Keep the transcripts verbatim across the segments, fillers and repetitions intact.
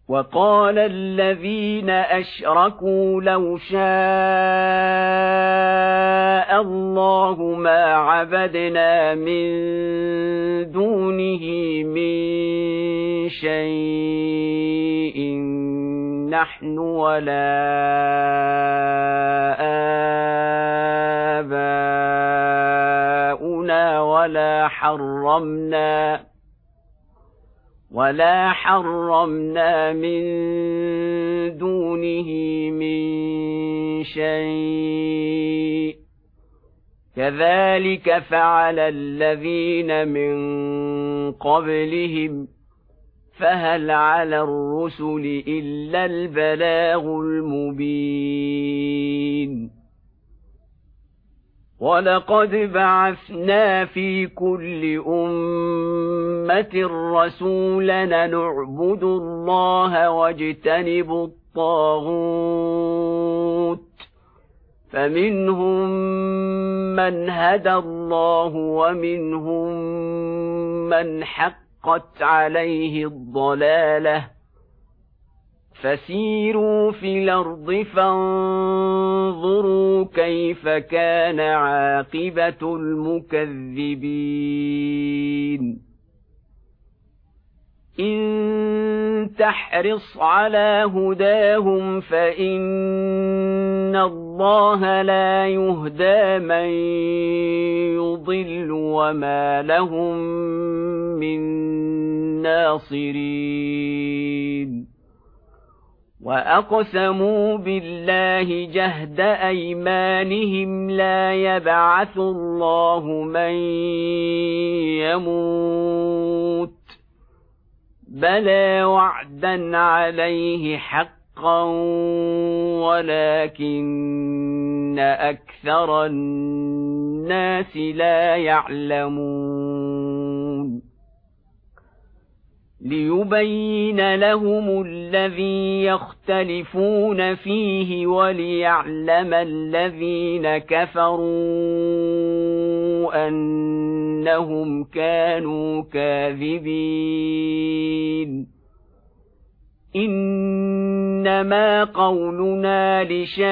وقال الذين أشركوا لو شاء الله ما عبدنا من دونه من شيء نحن ولا آباؤنا ولا حرمنا ولا حرمنا من دونه من شيء كذلك فعل الذين من قبلهم فهل على الرسل إلا البلاغ المبين ولقد بعثنا في كل أمة رسولا نعبد الله واجتنب الطاغوت فمنهم من هدى الله ومنهم من حقت عليه الضلالة فسيروا في الأرض فانظروا كيف كان عاقبة المكذبين إن تحرص على هداهم فإن الله لا يهدى من يضل وما لهم من ناصرين وأقسموا بالله جهد أيمانهم لا يبعث الله من يموت بلى وعدا عليه حقا ولكن أكثر الناس لا يعلمون ليبين لهم الذي يختلفون فيه وليعلم الذين كفروا أنهم كانوا كاذبين إنما قولنا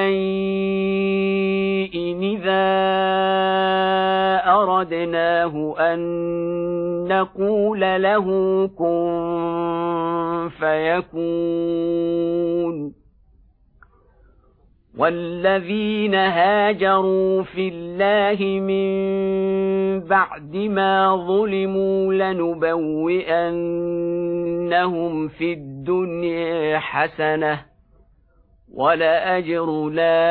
لشيء إذا أردناه أن نقول له كن فيكون والذين هاجروا في الله من بعد ما ظلموا لنبوئنهم في الدنيا حسنة ولأجر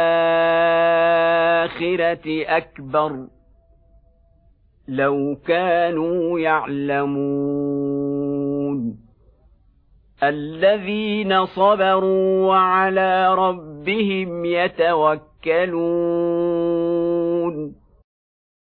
الآخرة أكبر لو كانوا يعلمون الذين صبروا وعلى ربهم يتوكلون